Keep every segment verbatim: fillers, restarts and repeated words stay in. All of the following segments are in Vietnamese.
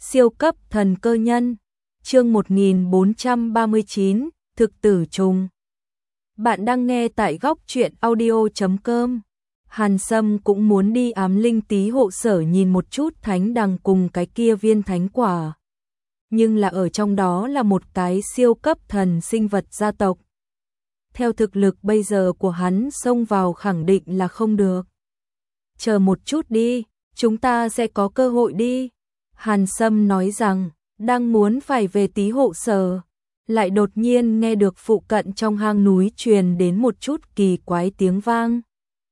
Siêu cấp thần cơ nhân. Chương một nghìn bốn trăm ba mươi chín, thực tử trùng. Bạn đang nghe tại góc truyện audio chấm com. Hàn Sâm cũng muốn đi ám linh tí hộ sở nhìn một chút thánh đằng cùng cái kia viên thánh quả. Nhưng là ở trong đó là một cái siêu cấp thần sinh vật gia tộc. Theo thực lực bây giờ của hắn xông vào khẳng định là không được. Chờ một chút đi, chúng ta sẽ có cơ hội đi. Hàn Sâm nói rằng, đang muốn phải về tí hộ sở, lại đột nhiên nghe được phụ cận trong hang núi truyền đến một chút kỳ quái tiếng vang.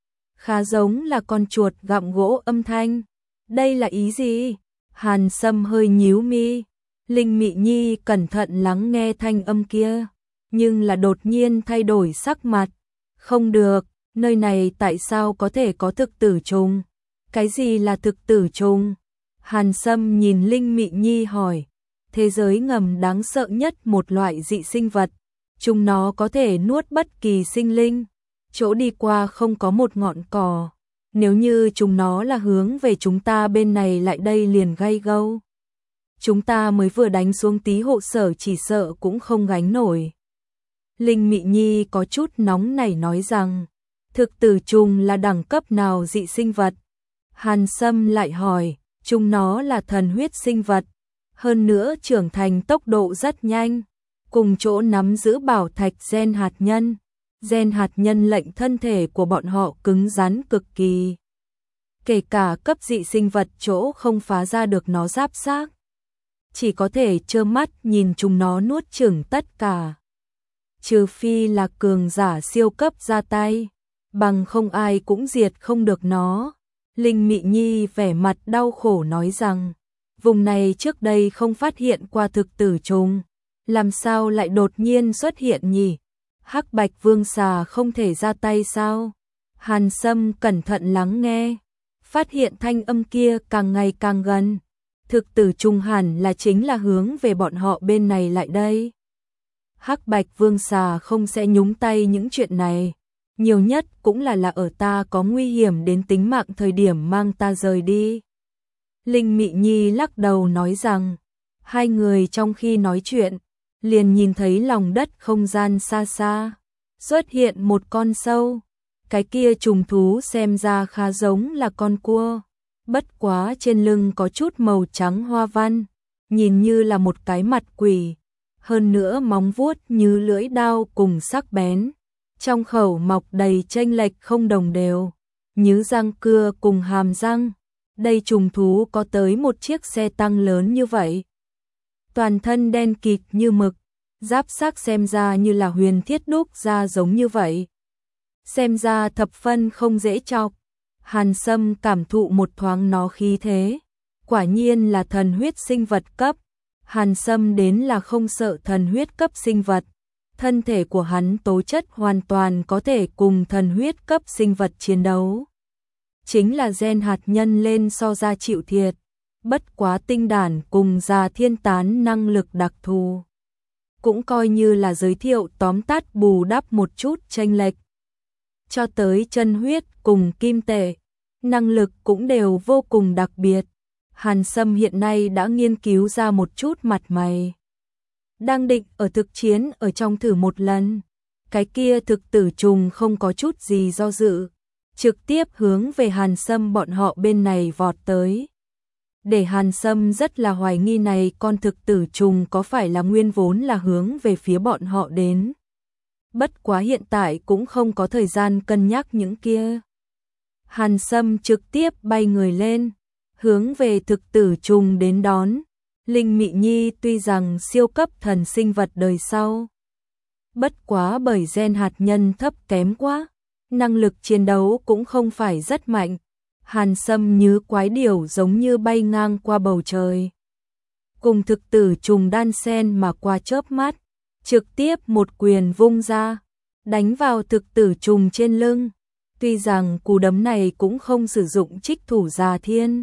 Khá giống là con chuột gặm gỗ âm thanh. Đây là ý gì? Hàn Sâm hơi nhíu mi. Linh Mị Nhi cẩn thận lắng nghe thanh âm kia, nhưng là đột nhiên thay đổi sắc mặt. Không được, nơi này tại sao có thể có thực tử trùng? Cái gì là thực tử trùng? Hàn Sâm nhìn Linh Mị Nhi hỏi. Thế giới ngầm đáng sợ nhất một loại dị sinh vật, chúng nó có thể nuốt bất kỳ sinh linh, chỗ đi qua không có một ngọn cỏ. Nếu như chúng nó là hướng về chúng ta bên này lại đây liền gay gâu. Chúng ta mới vừa đánh xuống tí hộ sở chỉ sợ cũng không gánh nổi. Linh Mị Nhi có chút nóng nảy nói rằng, thực tử trùng là đẳng cấp nào dị sinh vật? Hàn Sâm lại hỏi, chúng nó là thần huyết sinh vật, hơn nữa trưởng thành tốc độ rất nhanh, cùng chỗ nắm giữ bảo thạch gen hạt nhân. Gen hạt nhân lệnh thân thể của bọn họ cứng rắn cực kỳ. Kể cả cấp dị sinh vật chỗ không phá ra được nó giáp xác, chỉ có thể trơ mắt nhìn chúng nó nuốt chửng tất cả. Trừ phi là cường giả siêu cấp ra tay, bằng không ai cũng diệt không được nó. Linh Mị Nhi vẻ mặt đau khổ nói rằng, vùng này trước đây không phát hiện qua thực tử trùng, làm sao lại đột nhiên xuất hiện nhỉ? Hắc Bạch Vương xà không thể ra tay sao? Hàn Sâm cẩn thận lắng nghe, phát hiện thanh âm kia càng ngày càng gần. Thực tử trùng hẳn là chính là hướng về bọn họ bên này lại đây. Hắc Bạch Vương xà không sẽ nhúng tay những chuyện này, nhiều nhất cũng là là ở ta có nguy hiểm đến tính mạng thời điểm mang ta rời đi. Linh Mị Nhi lắc đầu nói rằng, hai người trong khi nói chuyện, liền nhìn thấy lòng đất không gian xa xa, xuất hiện một con sâu. Cái kia trùng thú xem ra khá giống là con cua, bất quá trên lưng có chút màu trắng hoa văn, nhìn như là một cái mặt quỷ, hơn nữa móng vuốt như lưỡi dao cùng sắc bén, trong khẩu mọc đầy chênh lệch không đồng đều, như răng cưa cùng hàm răng. Đây trùng thú có tới một chiếc xe tăng lớn như vậy. Toàn thân đen kịt như mực, giáp xác xem ra như là huyền thiết đúc ra giống như vậy. Xem ra thập phân không dễ chọc. Hàn Sâm cảm thụ một thoáng nó khí thế. Quả nhiên là thần huyết sinh vật cấp. Hàn Sâm đến là không sợ thần huyết cấp sinh vật. Thân thể của hắn tố chất hoàn toàn có thể cùng thần huyết cấp sinh vật chiến đấu. Chính là gen hạt nhân lên so ra chịu thiệt. Bất quá tinh đản cùng già thiên tán năng lực đặc thù, cũng coi như là giới thiệu tóm tắt bù đắp một chút chênh lệch. Cho tới chân huyết cùng kim tệ, năng lực cũng đều vô cùng đặc biệt. Hàn Sâm hiện nay đã nghiên cứu ra một chút mặt mày, đang định ở thực chiến ở trong thử một lần. Cái kia thực tử trùng không có chút gì do dự, trực tiếp hướng về Hàn Sâm bọn họ bên này vọt tới. Để Hàn Sâm rất là hoài nghi này con thực tử trùng có phải là nguyên vốn là hướng về phía bọn họ đến. Bất quá hiện tại cũng không có thời gian cân nhắc những kia. Hàn Sâm trực tiếp bay người lên, hướng về thực tử trùng đến đón. Linh Mị Nhi tuy rằng siêu cấp thần sinh vật đời sau, bất quá bởi gen hạt nhân thấp kém quá, năng lực chiến đấu cũng không phải rất mạnh. Hàn Sâm như quái điểu giống như bay ngang qua bầu trời, cùng thực tử trùng đan sen mà qua chớp mắt, trực tiếp một quyền vung ra, đánh vào thực tử trùng trên lưng. Tuy rằng cú đấm này cũng không sử dụng trích thủ già thiên,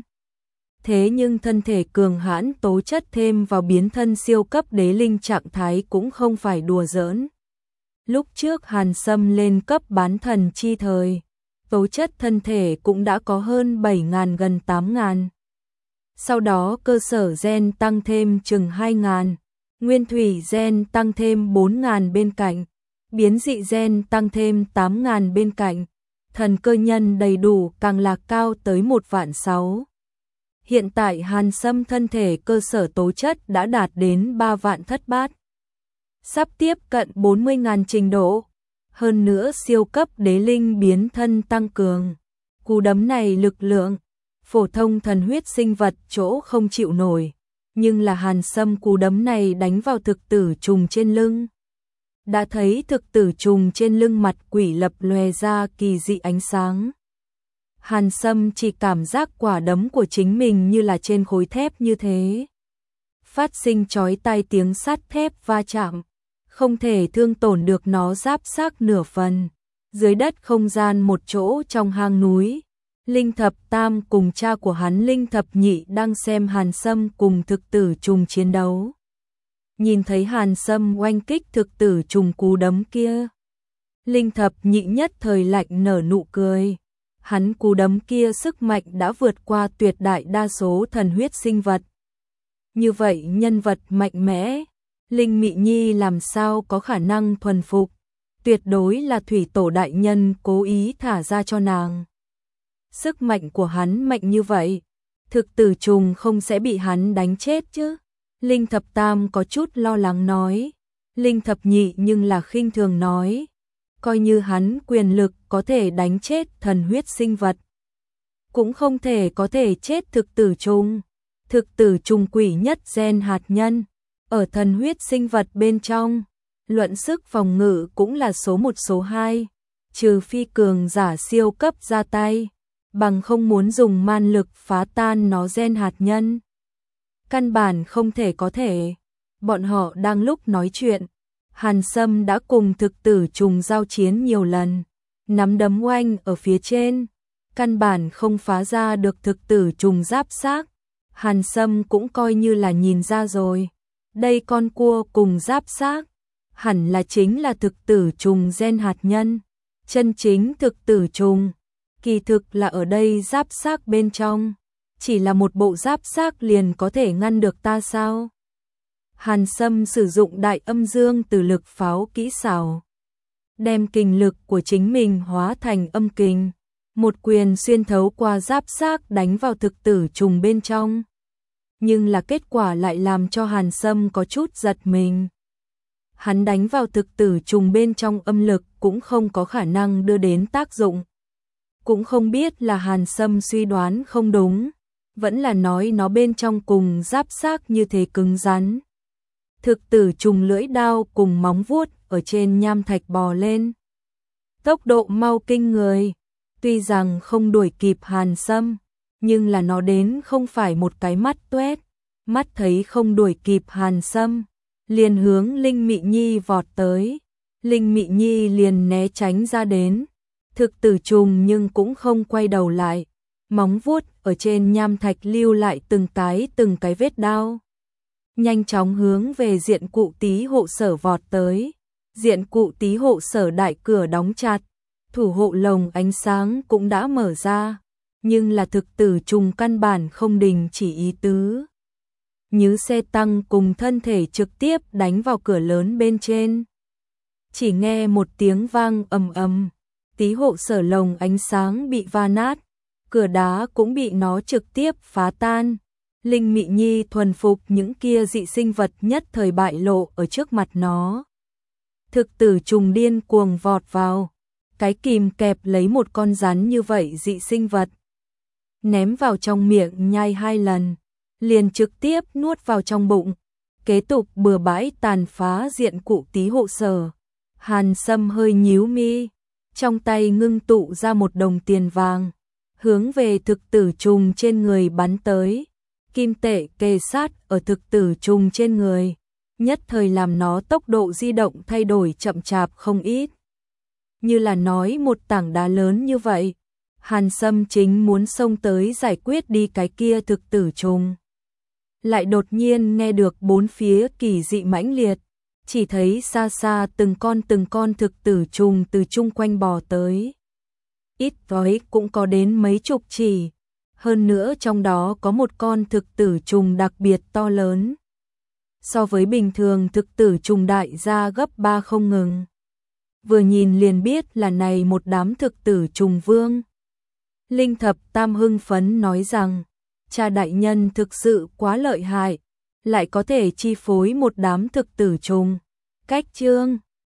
thế nhưng thân thể cường hãn tố chất thêm vào biến thân siêu cấp đế linh trạng thái cũng không phải đùa giỡn. Lúc trước Hàn Sâm lên cấp bán thần chi thời, tố chất thân thể cũng đã có hơn bảy ngàn gần tám ngàn. Sau đó cơ sở gen tăng thêm chừng hai nghìn, nguyên thủy gen tăng thêm bốn nghìn bên cạnh, biến dị gen tăng thêm tám nghìn bên cạnh, thần cơ nhân đầy đủ càng là cao tới một vạn sáu. Hiện tại Hàn Sâm thân thể cơ sở tố chất đã đạt đến ba vạn thất bát, sắp tiếp cận bốn mươi nghìn trình độ. Hơn nữa siêu cấp đế linh biến thân tăng cường. Cú đấm này lực lượng, phổ thông thần huyết sinh vật chỗ không chịu nổi. Nhưng là Hàn Sâm cú đấm này đánh vào thực tử trùng trên lưng. Đã thấy thực tử trùng trên lưng mặt quỷ lập lòe ra kỳ dị ánh sáng. Hàn Sâm chỉ cảm giác quả đấm của chính mình như là trên khối thép như thế. Phát sinh chói tai tiếng sắt thép va chạm. Không thể thương tổn được nó giáp xác nửa phần. Dưới đất không gian một chỗ trong hang núi, Linh Thập Tam cùng cha của hắn Linh Thập Nhị đang xem Hàn Sâm cùng thực tử trùng chiến đấu. Nhìn thấy Hàn Sâm oanh kích thực tử trùng cú đấm kia, Linh Thập Nhị nhất thời lạnh nở nụ cười. Hắn cú đấm kia sức mạnh đã vượt qua tuyệt đại đa số thần huyết sinh vật. Như vậy nhân vật mạnh mẽ, Linh Mị Nhi làm sao có khả năng thuần phục, tuyệt đối là thủy tổ đại nhân cố ý thả ra cho nàng. Sức mạnh của hắn mạnh như vậy, thực tử trùng không sẽ bị hắn đánh chết chứ? Linh Thập Tam có chút lo lắng nói. Linh Thập Nhị nhưng là khinh thường nói, coi như hắn quyền lực có thể đánh chết thần huyết sinh vật, cũng không thể có thể chết thực tử trùng. Thực tử trùng quỷ nhất gen hạt nhân, ở thần huyết sinh vật bên trong, luận sức phòng ngự cũng là số một số hai, trừ phi cường giả siêu cấp ra tay, bằng không muốn dùng man lực phá tan nó gen hạt nhân. Căn bản không thể có thể. Bọn họ đang lúc nói chuyện, Hàn Sâm đã cùng thực tử trùng giao chiến nhiều lần, nắm đấm oanh ở phía trên, căn bản không phá ra được thực tử trùng giáp xác. Hàn Sâm cũng coi như là nhìn ra rồi, đây con cua cùng giáp xác, hẳn là chính là thực tử trùng gen hạt nhân, chân chính thực tử trùng, kỳ thực là ở đây giáp xác bên trong, chỉ là một bộ giáp xác liền có thể ngăn được ta sao? Hàn Sâm sử dụng đại âm dương từ lực pháo kỹ xảo, đem kình lực của chính mình hóa thành âm kình, một quyền xuyên thấu qua giáp xác đánh vào thực tử trùng bên trong. Nhưng là kết quả lại làm cho Hàn Sâm có chút giật mình. Hắn đánh vào thực tử trùng bên trong âm lực cũng không có khả năng đưa đến tác dụng. Cũng không biết là Hàn Sâm suy đoán không đúng, vẫn là nói nó bên trong cùng giáp xác như thế cứng rắn. Thực tử trùng lưỡi đao cùng móng vuốt ở trên nham thạch bò lên. Tốc độ mau kinh người, tuy rằng không đuổi kịp Hàn Sâm, nhưng là nó đến không phải một cái mắt tuét, mắt thấy không đuổi kịp Hàn Sâm, liền hướng Linh Mị Nhi vọt tới. Linh Mị Nhi liền né tránh ra đến, thực tử trùng nhưng cũng không quay đầu lại, móng vuốt ở trên nham thạch lưu lại từng cái từng cái vết đao. Nhanh chóng hướng về diện cụ tí hộ sở vọt tới, diện cụ tí hộ sở đại cửa đóng chặt, thủ hộ lồng ánh sáng cũng đã mở ra, nhưng là thực tử trùng căn bản không đình chỉ ý tứ. Như xe tăng cùng thân thể trực tiếp đánh vào cửa lớn bên trên. Chỉ nghe một tiếng vang ầm ầm, tí hộ sở lồng ánh sáng bị va nát, cửa đá cũng bị nó trực tiếp phá tan. Linh Mị Nhi thuần phục những kia dị sinh vật nhất thời bại lộ ở trước mặt nó. Thực tử trùng điên cuồng vọt vào, cái kìm kẹp lấy một con rắn như vậy dị sinh vật, ném vào trong miệng nhai hai lần, liền trực tiếp nuốt vào trong bụng, kế tục bừa bãi tàn phá diện cụ tí hộ sở. Hàn Sâm hơi nhíu mi, trong tay ngưng tụ ra một đồng tiền vàng, hướng về thực tử trùng trên người bắn tới. Kim tệ kề sát ở thực tử trùng trên người, nhất thời làm nó tốc độ di động thay đổi chậm chạp không ít. Như là nói một tảng đá lớn như vậy, Hàn Sâm chính muốn xông tới giải quyết đi cái kia thực tử trùng. Lại đột nhiên nghe được bốn phía kỳ dị mãnh liệt, chỉ thấy xa xa từng con từng con thực tử trùng từ chung quanh bò tới. Ít nói cũng có đến mấy chục chỉ. hơn nữa trong đó có một con thực tử trùng đặc biệt to lớn. So với bình thường thực tử trùng đại gia gấp ba không ngừng. Vừa nhìn liền biết là này một đám thực tử trùng vương. Linh Thập Tam hưng phấn nói rằng, cha đại nhân thực sự quá lợi hại, lại có thể chi phối một đám thực tử trùng. Cách chương